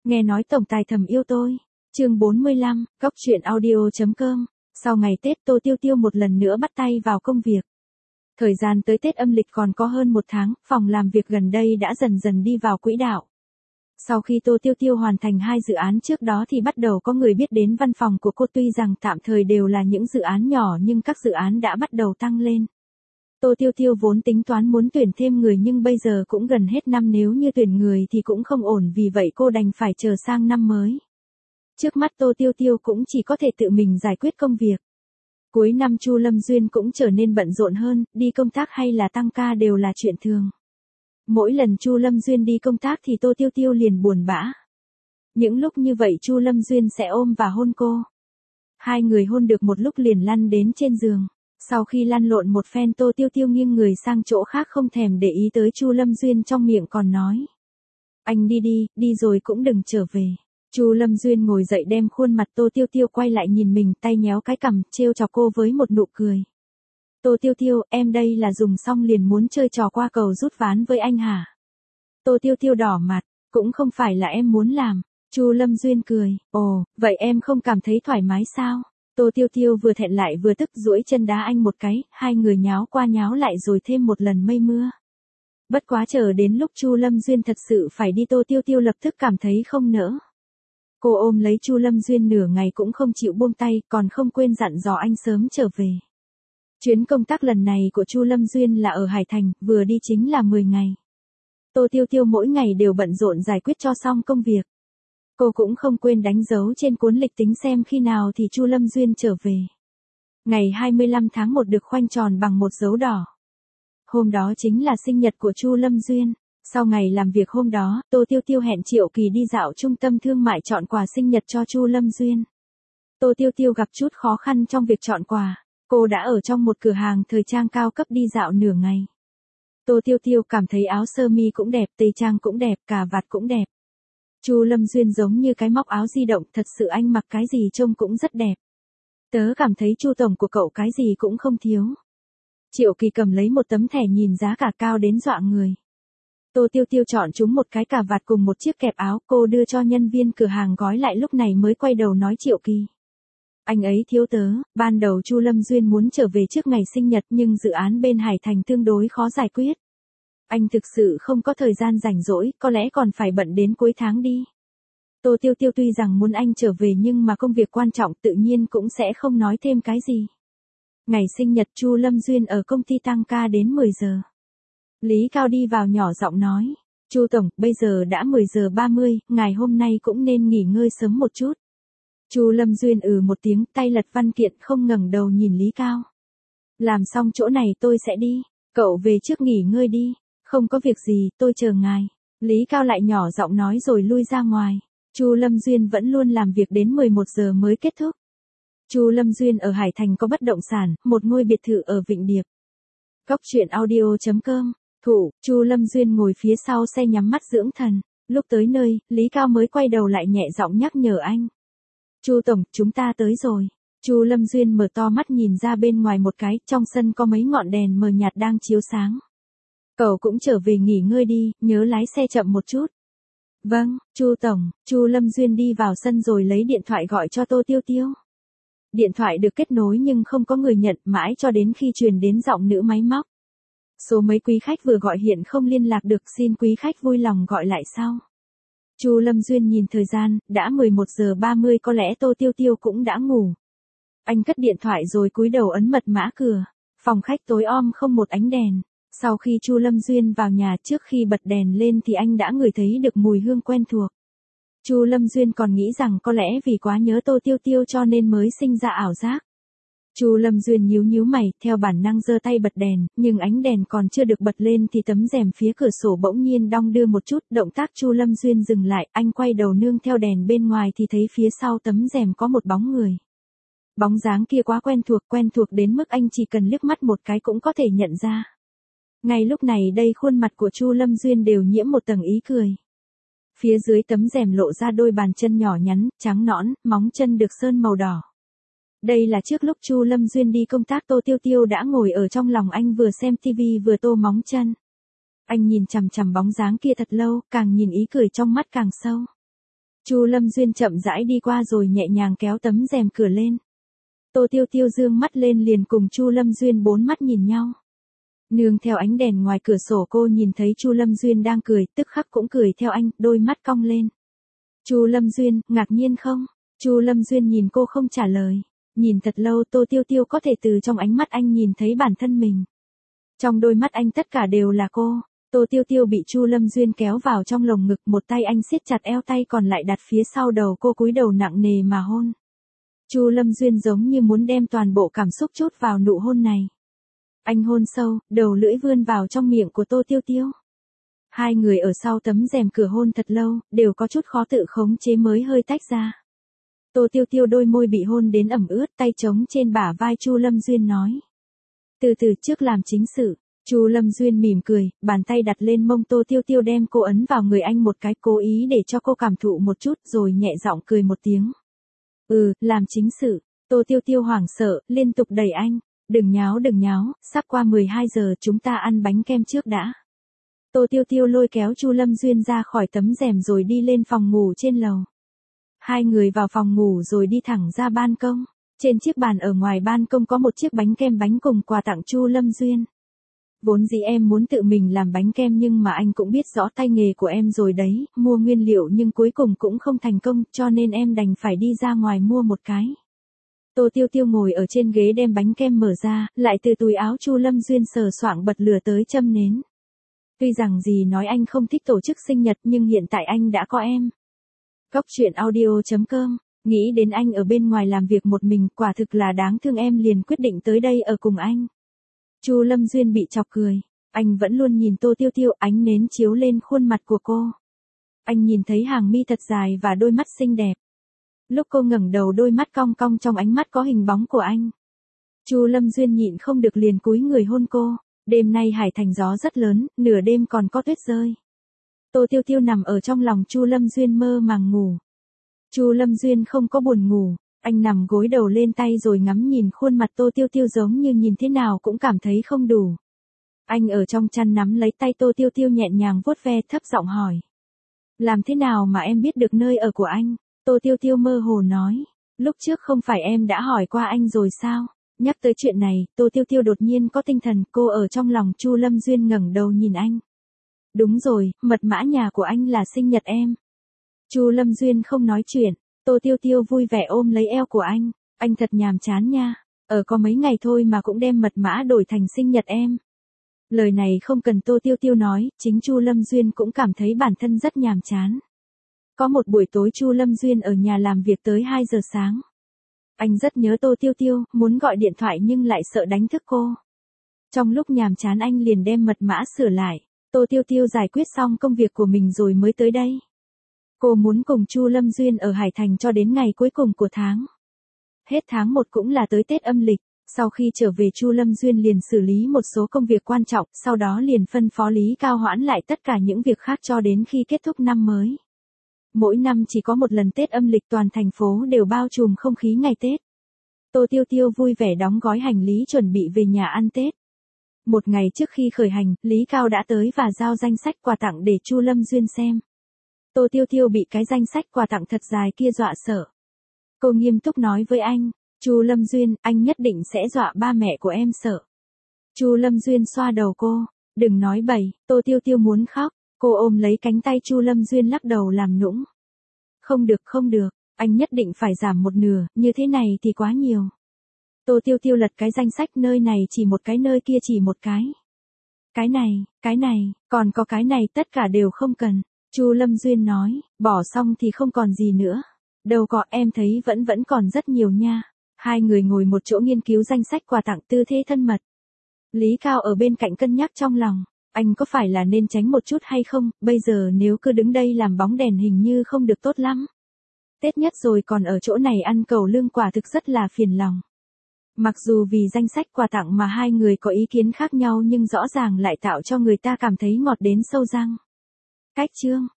Nghe nói tổng tài thầm yêu tôi. Chương 45, Góc truyện audio.com. Sau ngày Tết Tô Tiêu Tiêu một lần nữa bắt tay vào công việc. Thời gian tới Tết âm lịch còn có hơn một tháng, phòng làm việc gần đây đã dần dần đi vào quỹ đạo. Sau khi Tô Tiêu Tiêu hoàn thành 2 dự án trước đó thì bắt đầu có người biết đến văn phòng của cô, tuy rằng tạm thời đều là những dự án nhỏ nhưng các dự án đã bắt đầu tăng lên. Tô Tiêu Tiêu vốn tính toán muốn tuyển thêm người nhưng bây giờ cũng gần hết năm, nếu như tuyển người thì cũng không ổn, vì vậy cô đành phải chờ sang năm mới. Trước mắt Tô Tiêu Tiêu cũng chỉ có thể tự mình giải quyết công việc. Cuối năm Chu Lâm Duyên cũng trở nên bận rộn hơn, đi công tác hay là tăng ca đều là chuyện thường. Mỗi lần Chu Lâm Duyên đi công tác thì Tô Tiêu Tiêu liền buồn bã. Những lúc như vậy Chu Lâm Duyên sẽ ôm và hôn cô. Hai người hôn được một lúc liền lăn đến trên giường. Sau khi lăn lộn một phen, Tô Tiêu Tiêu nghiêng người sang chỗ khác không thèm để ý tới Chu Lâm Duyên, trong miệng còn nói: "Anh đi đi, đi rồi cũng đừng trở về." Chu Lâm Duyên ngồi dậy đem khuôn mặt Tô Tiêu Tiêu quay lại nhìn mình, tay nhéo cái cằm, trêu chọc cô với một nụ cười. "Tô Tiêu Tiêu, em đây là dùng xong liền muốn chơi trò qua cầu rút ván với anh hả?" Tô Tiêu Tiêu đỏ mặt: "Cũng không phải là em muốn làm." Chu Lâm Duyên cười: "Ồ, vậy em không cảm thấy thoải mái sao?" Tô Tiêu Tiêu vừa thẹn lại vừa tức, duỗi chân đá anh một cái, hai người nháo qua nháo lại rồi thêm một lần mây mưa. Bất quá chờ đến lúc Chu Lâm Duyên thật sự phải đi, Tô Tiêu Tiêu lập tức cảm thấy không nỡ. Cô ôm lấy Chu Lâm Duyên nửa ngày cũng không chịu buông tay, còn không quên dặn dò anh sớm trở về. Chuyến công tác lần này của Chu Lâm Duyên là ở Hải Thành, vừa đi chính là 10 ngày. Tô Tiêu Tiêu mỗi ngày đều bận rộn giải quyết cho xong công việc. Cô cũng không quên đánh dấu trên cuốn lịch tính xem khi nào thì Chu Lâm Duyên trở về. Ngày 25 tháng 1 được khoanh tròn bằng một dấu đỏ. Hôm đó chính là sinh nhật của Chu Lâm Duyên. Sau ngày làm việc hôm đó, Tô Tiêu Tiêu hẹn Triệu Kỳ đi dạo trung tâm thương mại chọn quà sinh nhật cho Chu Lâm Duyên. Tô Tiêu Tiêu gặp chút khó khăn trong việc chọn quà. Cô đã ở trong một cửa hàng thời trang cao cấp đi dạo nửa ngày. Tô Tiêu Tiêu cảm thấy áo sơ mi cũng đẹp, tây trang cũng đẹp, cà vạt cũng đẹp. Chu Lâm Duyên giống như cái móc áo di động, thật sự anh mặc cái gì trông cũng rất đẹp. Tớ cảm thấy Chu tổng của cậu cái gì cũng không thiếu. Triệu Kỳ cầm lấy một tấm thẻ nhìn giá cả cao đến dọa người. Tô Tiêu Tiêu chọn chúng một cái cà vạt cùng một chiếc kẹp áo, cô đưa cho nhân viên cửa hàng gói lại, lúc này mới quay đầu nói Triệu Kỳ: "Anh ấy thiếu tớ." Ban đầu Chu Lâm Duyên muốn trở về trước ngày sinh nhật nhưng dự án bên Hải Thành tương đối khó giải quyết. Anh thực sự không có thời gian rảnh rỗi, có lẽ còn phải bận đến cuối tháng đi. Tô Tiêu Tiêu tuy rằng muốn anh trở về nhưng mà công việc quan trọng, tự nhiên cũng sẽ không nói thêm cái gì. Ngày sinh nhật Chu Lâm Duyên ở công ty tăng ca đến 10 giờ. Lý Cao đi vào nhỏ giọng nói: "Chu tổng, bây giờ đã 10 giờ 30, ngài hôm nay cũng nên nghỉ ngơi sớm một chút." Chu Lâm Duyên một tiếng, tay lật văn kiện, không ngẩng đầu nhìn Lý Cao. "Làm xong chỗ này tôi sẽ đi, cậu về trước nghỉ ngơi đi." "Không có việc gì, tôi chờ ngài." Lý Cao lại nhỏ giọng nói rồi lui ra ngoài. Chu Lâm Duyên vẫn luôn làm việc đến 11 giờ mới kết thúc. Chu Lâm Duyên ở Hải Thành có bất động sản, một ngôi biệt thự ở Vịnh Điệp. Góc truyện audio.com. Thủ, Chu Lâm Duyên ngồi phía sau xe nhắm mắt dưỡng thần. Lúc tới nơi, Lý Cao mới quay đầu lại nhẹ giọng nhắc nhở anh: "Chu tổng, chúng ta tới rồi." Chu Lâm Duyên mở to mắt nhìn ra bên ngoài một cái, trong sân có mấy ngọn đèn mờ nhạt đang chiếu sáng. "Cậu cũng trở về nghỉ ngơi đi, nhớ lái xe chậm một chút." "Vâng, Chu tổng." Chu Lâm Duyên đi vào sân rồi lấy điện thoại gọi cho Tô Tiêu Tiêu. Điện thoại được kết nối nhưng không có người nhận, mãi cho đến khi truyền đến giọng nữ máy móc: "Số mấy quý khách vừa gọi hiện không liên lạc được, xin quý khách vui lòng gọi lại sau." Chu Lâm Duyên nhìn thời gian, đã 11 giờ 30, có lẽ Tô Tiêu Tiêu cũng đã ngủ. Anh cất điện thoại rồi cúi đầu ấn mật mã cửa. Phòng khách tối om không một ánh đèn. Sau khi Chu Lâm Duyên vào nhà, trước khi bật đèn lên thì anh đã ngửi thấy được mùi hương quen thuộc. Chu Lâm Duyên còn nghĩ rằng có lẽ vì quá nhớ Tô Tiêu Tiêu cho nên mới sinh ra ảo giác. Chu Lâm Duyên nhíu nhíu mày, theo bản năng giơ tay bật đèn, nhưng ánh đèn còn chưa được bật lên thì tấm rèm phía cửa sổ bỗng nhiên đong đưa một chút, động tác Chu Lâm Duyên dừng lại, anh quay đầu nương theo đèn bên ngoài thì thấy phía sau tấm rèm có một bóng người. Bóng dáng kia quá quen thuộc đến mức anh chỉ cần liếc mắt một cái cũng có thể nhận ra. Ngay lúc này đây khuôn mặt của Chu Lâm Duyên đều nhiễm một tầng ý cười. Phía dưới tấm rèm lộ ra đôi bàn chân nhỏ nhắn, trắng nõn, móng chân được sơn màu đỏ. Đây là trước lúc Chu Lâm Duyên đi công tác, Tô Tiêu Tiêu đã ngồi ở trong lòng anh vừa xem tivi vừa tô móng chân. Anh nhìn chằm chằm bóng dáng kia thật lâu, càng nhìn ý cười trong mắt càng sâu. Chu Lâm Duyên chậm rãi đi qua rồi nhẹ nhàng kéo tấm rèm cửa lên. Tô Tiêu Tiêu dương mắt lên liền cùng Chu Lâm Duyên bốn mắt nhìn nhau. Nương theo ánh đèn ngoài cửa sổ cô nhìn thấy Chu Lâm Duyên đang cười, tức khắc cũng cười theo anh, đôi mắt cong lên. Chu Lâm Duyên, ngạc nhiên không? Chu Lâm Duyên nhìn cô không trả lời. Nhìn thật lâu Tô Tiêu Tiêu có thể từ trong ánh mắt anh nhìn thấy bản thân mình. Trong đôi mắt anh tất cả đều là cô. Tô Tiêu Tiêu bị Chu Lâm Duyên kéo vào trong lồng ngực, một tay anh siết chặt eo, tay còn lại đặt phía sau đầu cô, cúi đầu nặng nề mà hôn. Chu Lâm Duyên giống như muốn đem toàn bộ cảm xúc trút vào nụ hôn này. Anh hôn sâu, đầu lưỡi vươn vào trong miệng của Tô Tiêu Tiêu. Hai người ở sau tấm rèm cửa hôn thật lâu, đều có chút khó tự khống chế mới hơi tách ra. Tô Tiêu Tiêu đôi môi bị hôn đến ẩm ướt, tay trống trên bả vai Chu Lâm Duyên nói. Từ từ, trước làm chính sự. Chu Lâm Duyên mỉm cười, bàn tay đặt lên mông Tô Tiêu Tiêu, đem cô ấn vào người anh một cái, cố ý để cho cô cảm thụ một chút, rồi nhẹ giọng cười một tiếng. Làm chính sự. Tô Tiêu Tiêu hoảng sợ, liên tục đẩy anh. Đừng nháo, sắp qua 12 giờ, chúng ta ăn bánh kem trước đã. Tô Tiêu Tiêu lôi kéo Chu Lâm Duyên ra khỏi tấm rèm rồi đi lên phòng ngủ trên lầu. Hai người vào phòng ngủ rồi đi thẳng ra ban công. Trên chiếc bàn ở ngoài ban công có một chiếc bánh kem bánh cùng quà tặng Chu Lâm Duyên. Vốn dĩ em muốn tự mình làm bánh kem nhưng mà anh cũng biết rõ tay nghề của em rồi đấy, mua nguyên liệu nhưng cuối cùng cũng không thành công, cho nên em đành phải đi ra ngoài mua một cái. Tô Tiêu Tiêu ngồi ở trên ghế đem bánh kem mở ra, lại từ túi áo Chu Lâm Duyên sờ soạng bật lửa tới châm nến. Tuy rằng gì nói anh không thích tổ chức sinh nhật nhưng hiện tại anh đã có em. Góc truyện audio.com, nghĩ đến anh ở bên ngoài làm việc một mình, quả thực là đáng thương, em liền quyết định tới đây ở cùng anh. Chu Lâm Duyên bị chọc cười. Anh vẫn luôn nhìn Tô Tiêu Tiêu, ánh nến chiếu lên khuôn mặt của cô. Anh nhìn thấy hàng mi thật dài và đôi mắt xinh đẹp. Lúc cô ngẩng đầu, đôi mắt cong cong, trong ánh mắt có hình bóng của anh. Chu Lâm Duyên nhịn không được liền cúi người hôn cô. Đêm nay Hải Thành gió rất lớn, nửa đêm còn có tuyết rơi. Tô Tiêu Tiêu nằm ở trong lòng Chu Lâm Duyên mơ màng ngủ. Chu Lâm Duyên không có buồn ngủ, anh nằm gối đầu lên tay rồi ngắm nhìn khuôn mặt Tô Tiêu Tiêu, giống như nhìn thế nào cũng cảm thấy không đủ. Anh ở trong chăn nắm lấy tay Tô Tiêu Tiêu nhẹ nhàng vuốt ve, thấp giọng hỏi. Làm thế nào mà em biết được nơi ở của anh? Tô Tiêu Tiêu mơ hồ nói. Lúc trước không phải em đã hỏi qua anh rồi sao? Nhắc tới chuyện này, Tô Tiêu Tiêu đột nhiên có tinh thần, cô ở trong lòng Chu Lâm Duyên ngẩng đầu nhìn anh. Đúng rồi, mật mã nhà của anh là sinh nhật em. Chu Lâm Duyên không nói chuyện, Tô Tiêu Tiêu vui vẻ ôm lấy eo của anh thật nhàm chán nha, có mấy ngày thôi mà cũng đem mật mã đổi thành sinh nhật em. Lời này không cần Tô Tiêu Tiêu nói, chính Chu Lâm Duyên cũng cảm thấy bản thân rất nhàm chán. Có một buổi tối Chu Lâm Duyên ở nhà làm việc tới 2 giờ sáng. Anh rất nhớ Tô Tiêu Tiêu, muốn gọi điện thoại nhưng lại sợ đánh thức cô. Trong lúc nhàm chán anh liền đem mật mã sửa lại. Tô Tiêu Tiêu giải quyết xong công việc của mình rồi mới tới đây. Cô muốn cùng Chu Lâm Duyên ở Hải Thành cho đến ngày cuối cùng của tháng. Hết tháng 1 cũng là tới Tết âm lịch. Sau khi trở về Chu Lâm Duyên liền xử lý một số công việc quan trọng, sau đó liền phân phó Lý Cao hoãn lại tất cả những việc khác cho đến khi kết thúc năm mới. Mỗi năm chỉ có một lần Tết âm lịch, toàn thành phố đều bao trùm không khí ngày Tết. Tô Tiêu Tiêu vui vẻ đóng gói hành lý chuẩn bị về nhà ăn Tết. Một ngày trước khi khởi hành, Lý Cao đã tới và giao danh sách quà tặng để Chu Lâm Duyên xem. Tô Tiêu Tiêu bị cái danh sách quà tặng thật dài kia dọa sợ. Cô nghiêm túc nói với anh, Chu Lâm Duyên, anh nhất định sẽ dọa ba mẹ của em sợ. Chu Lâm Duyên xoa đầu cô, đừng nói bậy. Tô Tiêu Tiêu muốn khóc, cô ôm lấy cánh tay Chu Lâm Duyên lắc đầu làm nũng. Không được, anh nhất định phải giảm một nửa, như thế này thì quá nhiều. Tô Tiêu Tiêu lật cái danh sách, nơi này chỉ một cái, nơi kia chỉ một cái. Cái này, còn có cái này, tất cả đều không cần. Chu Lâm Duyên nói, bỏ xong thì không còn gì nữa. Đâu có, em thấy vẫn còn rất nhiều nha. Hai người ngồi một chỗ nghiên cứu danh sách quà tặng, tư thế thân mật. Lý Cao ở bên cạnh cân nhắc trong lòng, anh có phải là nên tránh một chút hay không, bây giờ nếu cứ đứng đây làm bóng đèn hình như không được tốt lắm. Tết nhất rồi còn ở chỗ này ăn cầu lương, quả thực rất là phiền lòng. Mặc dù vì danh sách quà tặng mà hai người có ý kiến khác nhau nhưng rõ ràng lại tạo cho người ta cảm thấy ngọt đến sâu răng. Cách chương